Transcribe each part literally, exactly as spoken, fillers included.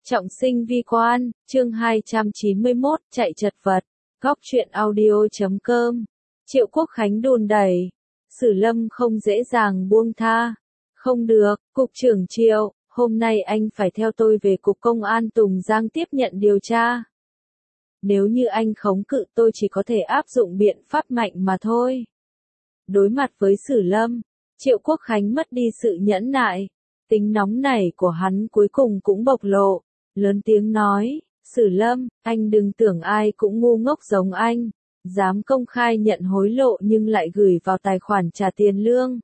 Trọng sinh vi quan, chương hai trăm chín mươi mốt, chạy chật vật. Góc truyện audio chấm com. Triệu Quốc Khánh đùn đẩy. Sử Lâm không dễ dàng buông tha. Không được, Cục trưởng Triệu, hôm nay anh phải theo tôi về Cục Công an Tùng Giang tiếp nhận điều tra. Nếu như anh khống cự tôi chỉ có thể áp dụng biện pháp mạnh mà thôi. Đối mặt với Sử Lâm, Triệu Quốc Khánh mất đi sự nhẫn nại. Tính nóng nảy của hắn cuối cùng cũng bộc lộ. Lớn tiếng nói, Sử Lâm, anh đừng tưởng ai cũng ngu ngốc giống anh, dám công khai nhận hối lộ nhưng lại gửi vào tài khoản trả tiền lương.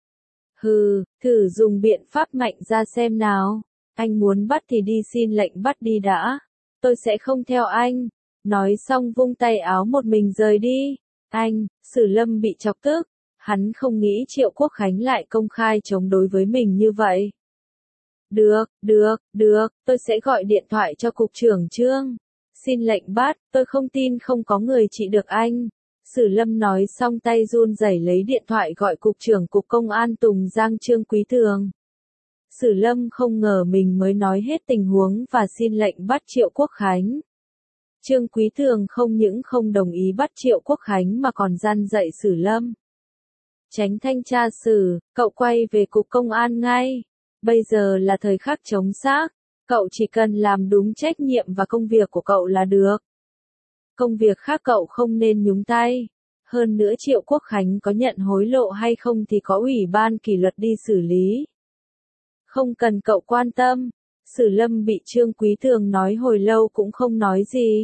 Hừ, thử dùng biện pháp mạnh ra xem nào, anh muốn bắt thì đi xin lệnh bắt đi đã, tôi sẽ không theo anh. Nói xong vung tay áo một mình rời đi. Anh, Sử Lâm bị chọc tức, hắn không nghĩ Triệu Quốc Khánh lại công khai chống đối với mình như vậy. Được, được, được, tôi sẽ gọi điện thoại cho Cục trưởng Trương. Xin lệnh bắt, tôi không tin không có người trị được anh. Sử Lâm nói xong tay run rẩy lấy điện thoại gọi Cục trưởng Cục Công an Tùng Giang Trương Quý Tường. Sử Lâm không ngờ mình mới nói hết tình huống và xin lệnh bắt Triệu Quốc Khánh. Trương Quý Tường không những không đồng ý bắt Triệu Quốc Khánh mà còn gian dạy Sử Lâm. Chánh thanh tra Sử, cậu quay về Cục Công an ngay. Bây giờ là thời khắc chống xác, cậu chỉ cần làm đúng trách nhiệm và công việc của cậu là được. Công việc khác cậu không nên nhúng tay. Hơn nữa Triệu Quốc Khánh có nhận hối lộ hay không thì có ủy ban kỷ luật đi xử lý. Không cần cậu quan tâm. Sử Lâm bị Trương Quý Tường nói hồi lâu cũng không nói gì.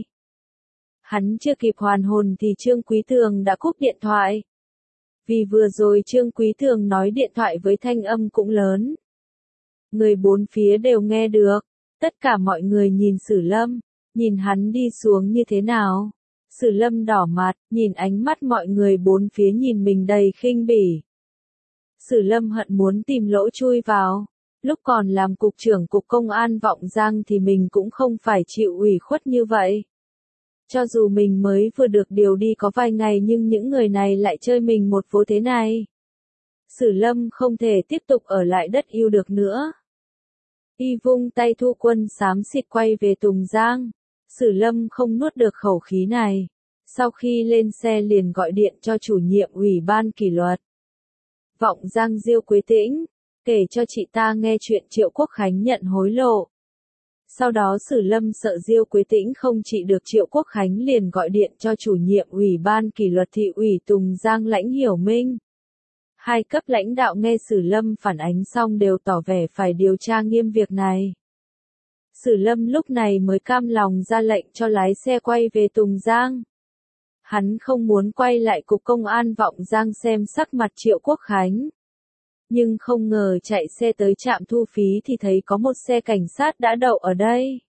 Hắn chưa kịp hoàn hồn thì Trương Quý Tường đã cúp điện thoại. Vì vừa rồi Trương Quý Tường nói điện thoại với thanh âm cũng lớn. Người bốn phía đều nghe được. Tất cả mọi người nhìn Sử Lâm, nhìn hắn đi xuống như thế nào. Sử Lâm đỏ mặt, nhìn ánh mắt mọi người bốn phía nhìn mình đầy khinh bỉ. Sử Lâm hận muốn tìm lỗ chui vào. Lúc còn làm Cục trưởng Cục Công an Vọng Giang thì mình cũng không phải chịu ủy khuất như vậy. Cho dù mình mới vừa được điều đi có vài ngày nhưng những người này lại chơi mình một vố thế này. Sử Lâm không thể tiếp tục ở lại đất yêu được nữa. Y vung tay thu quân xám xịt quay về Tùng Giang. Sử Lâm không nuốt được khẩu khí này. Sau khi lên xe liền gọi điện cho chủ nhiệm ủy ban kỷ luật. Vọng Giang Diêu Quế Tĩnh, kể cho chị ta nghe chuyện Triệu Quốc Khánh nhận hối lộ. Sau đó Sử Lâm sợ Diêu Quế Tĩnh không trị được Triệu Quốc Khánh liền gọi điện cho chủ nhiệm ủy ban kỷ luật thị ủy Tùng Giang Lãnh Hiểu Minh. Hai cấp lãnh đạo nghe Sử Lâm phản ánh xong đều tỏ vẻ phải điều tra nghiêm việc này. Sử Lâm lúc này mới cam lòng ra lệnh cho lái xe quay về Tùng Giang. Hắn không muốn quay lại Cục Công an Vọng Giang xem sắc mặt Triệu Quốc Khánh. Nhưng không ngờ chạy xe tới trạm thu phí thì thấy có một xe cảnh sát đã đậu ở đây.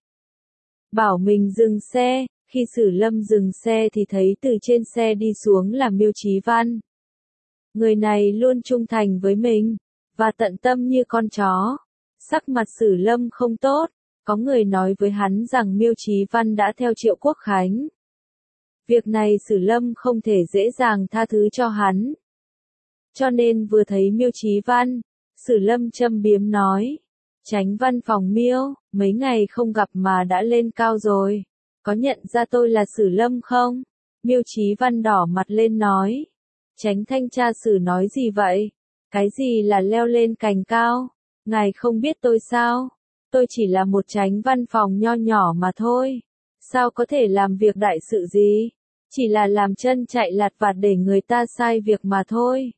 Bảo mình dừng xe, khi Sử Lâm dừng xe thì thấy từ trên xe đi xuống là Miêu Chí Văn. Người này luôn trung thành với mình, và tận tâm như con chó. Sắc mặt Sử Lâm không tốt, có người nói với hắn rằng Miêu Chí Văn đã theo Triệu Quốc Khánh. Việc này Sử Lâm không thể dễ dàng tha thứ cho hắn. Cho nên vừa thấy Miêu Chí Văn, Sử Lâm châm biếm nói. Chánh văn phòng Miêu, mấy ngày không gặp mà đã lên cao rồi. Có nhận ra tôi là Sử Lâm không? Miêu Chí Văn đỏ mặt lên nói. Chánh thanh tra Sử nói gì vậy? Cái gì là leo lên cành cao? Ngài không biết tôi sao? Tôi chỉ là một chánh văn phòng nho nhỏ mà thôi. Sao có thể làm việc đại sự gì? Chỉ là làm chân chạy lặt vặt để người ta sai việc mà thôi.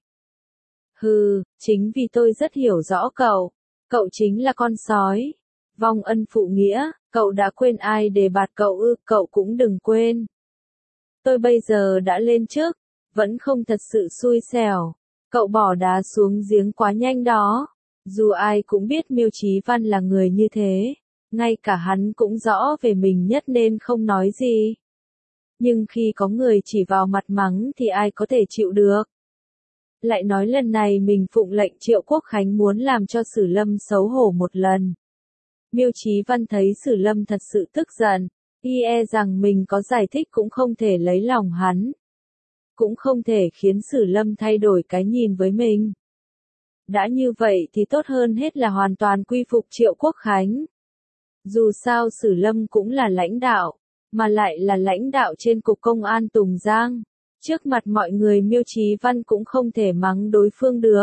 Hừ, chính vì tôi rất hiểu rõ cậu. Cậu chính là con sói. Vong ân phụ nghĩa, cậu đã quên ai để bạt cậu ư, cậu cũng đừng quên. Tôi bây giờ đã lên chức, vẫn không thật sự xui xẻo. Cậu bỏ đá xuống giếng quá nhanh đó. Dù ai cũng biết Miêu Chí Văn là người như thế. Ngay cả hắn cũng rõ về mình nhất nên không nói gì. Nhưng khi có người chỉ vào mặt mắng thì ai có thể chịu được. Lại nói lần này mình phụng lệnh Triệu Quốc Khánh muốn làm cho Sử Lâm xấu hổ một lần. Miêu Chí Văn thấy Sử Lâm thật sự tức giận. Y e rằng mình có giải thích cũng không thể lấy lòng hắn. Cũng không thể khiến Sử Lâm thay đổi cái nhìn với mình. Đã như vậy thì tốt hơn hết là hoàn toàn quy phục Triệu Quốc Khánh. Dù sao Sử Lâm cũng là lãnh đạo, mà lại là lãnh đạo trên cục công an Tùng Giang. Trước mặt mọi người Miêu Chí Văn cũng không thể mắng đối phương được.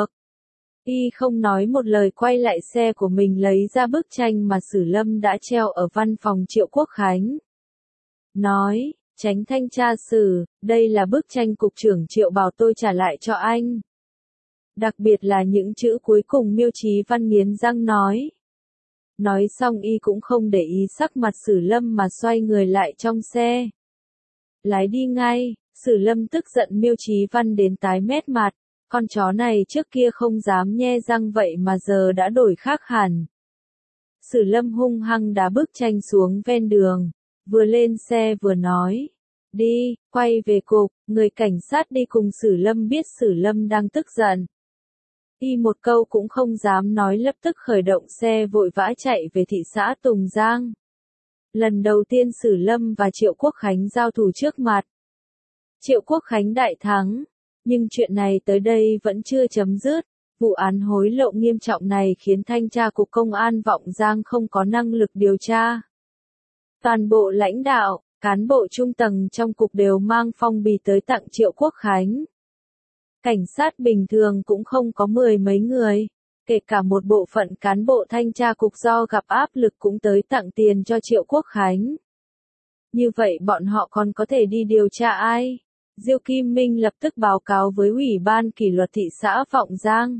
Y không nói một lời quay lại xe của mình lấy ra bức tranh mà Sử Lâm đã treo ở văn phòng Triệu Quốc Khánh. Nói, Chánh thanh tra Sử, đây là bức tranh cục trưởng Triệu bảo tôi trả lại cho anh. Đặc biệt là những chữ cuối cùng Miêu Chí Văn nghiến răng nói. Nói xong y cũng không để ý sắc mặt Sử Lâm mà xoay người lại trong xe. Lái đi ngay, Sử Lâm tức giận Miêu Chí Văn đến tái mét mặt. Con chó này trước kia không dám nhe răng vậy mà giờ đã đổi khác hẳn. Sử Lâm hung hăng đá bức tranh xuống ven đường, vừa lên xe vừa nói. Đi, quay về cục, người cảnh sát đi cùng Sử Lâm biết Sử Lâm đang tức giận. Y một câu cũng không dám nói lập tức khởi động xe vội vã chạy về thị xã Tùng Giang. Lần đầu tiên Sử Lâm và Triệu Quốc Khánh giao thủ trước mặt. Triệu Quốc Khánh đại thắng. Nhưng chuyện này tới đây vẫn chưa chấm dứt. Vụ án hối lộ nghiêm trọng này khiến thanh tra cục công an Vọng Giang không có năng lực điều tra. Toàn bộ lãnh đạo, cán bộ trung tầng trong cục đều mang phong bì tới tặng Triệu Quốc Khánh. Cảnh sát bình thường cũng không có mười mấy người, kể cả một bộ phận cán bộ thanh tra cục do gặp áp lực cũng tới tặng tiền cho Triệu Quốc Khánh. Như vậy bọn họ còn có thể đi điều tra ai? Diêu Kim Minh lập tức báo cáo với Ủy ban kỷ luật thị xã Vọng Giang.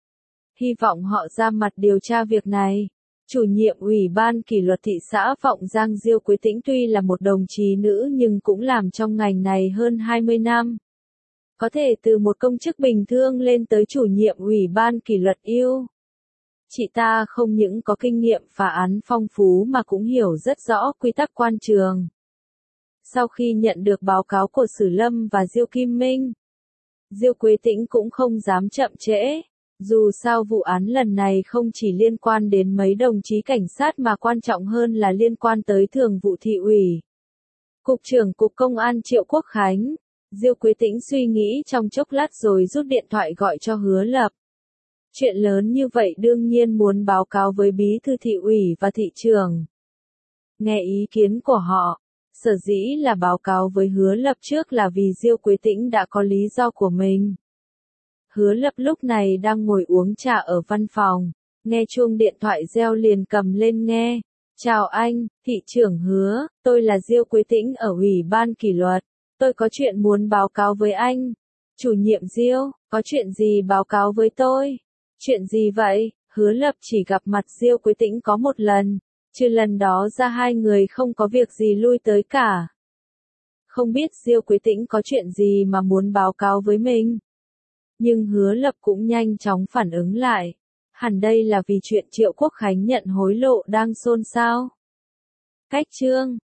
Hy vọng họ ra mặt điều tra việc này. Chủ nhiệm Ủy ban kỷ luật thị xã Vọng Giang Diêu Quế Tĩnh tuy là một đồng chí nữ nhưng cũng làm trong ngành này hơn hai mươi năm. Có thể từ một công chức bình thường lên tới chủ nhiệm Ủy ban kỷ luật yêu. Chị ta không những có kinh nghiệm phá án phong phú mà cũng hiểu rất rõ quy tắc quan trường. Sau khi nhận được báo cáo của Sử Lâm và Diêu Kim Minh, Diêu Quế Tĩnh cũng không dám chậm trễ. Dù sao vụ án lần này không chỉ liên quan đến mấy đồng chí cảnh sát mà quan trọng hơn là liên quan tới thường vụ thị ủy. Cục trưởng Cục Công an Triệu Quốc Khánh, Diêu Quế Tĩnh suy nghĩ trong chốc lát rồi rút điện thoại gọi cho Hứa Lập. Chuyện lớn như vậy đương nhiên muốn báo cáo với bí thư thị ủy và thị trưởng. Nghe ý kiến của họ. Sở dĩ là báo cáo với Hứa Lập trước là vì Diêu Quế Tĩnh đã có lý do của mình. Hứa Lập lúc này đang ngồi uống trà ở văn phòng, nghe chuông điện thoại reo liền cầm lên nghe. Chào anh, thị trưởng Hứa, tôi là Diêu Quế Tĩnh ở Ủy ban kỷ luật, tôi có chuyện muốn báo cáo với anh. Chủ nhiệm Diêu, có chuyện gì báo cáo với tôi? Chuyện gì vậy? Hứa Lập chỉ gặp mặt Diêu Quế Tĩnh có một lần. Trừ lần đó ra hai người không có việc gì lui tới cả. Không biết Diêu Quế Tĩnh có chuyện gì mà muốn báo cáo với mình. Nhưng Hứa Lập cũng nhanh chóng phản ứng lại. Hẳn đây là vì chuyện Triệu Quốc Khánh nhận hối lộ đang xôn xao. Cách chương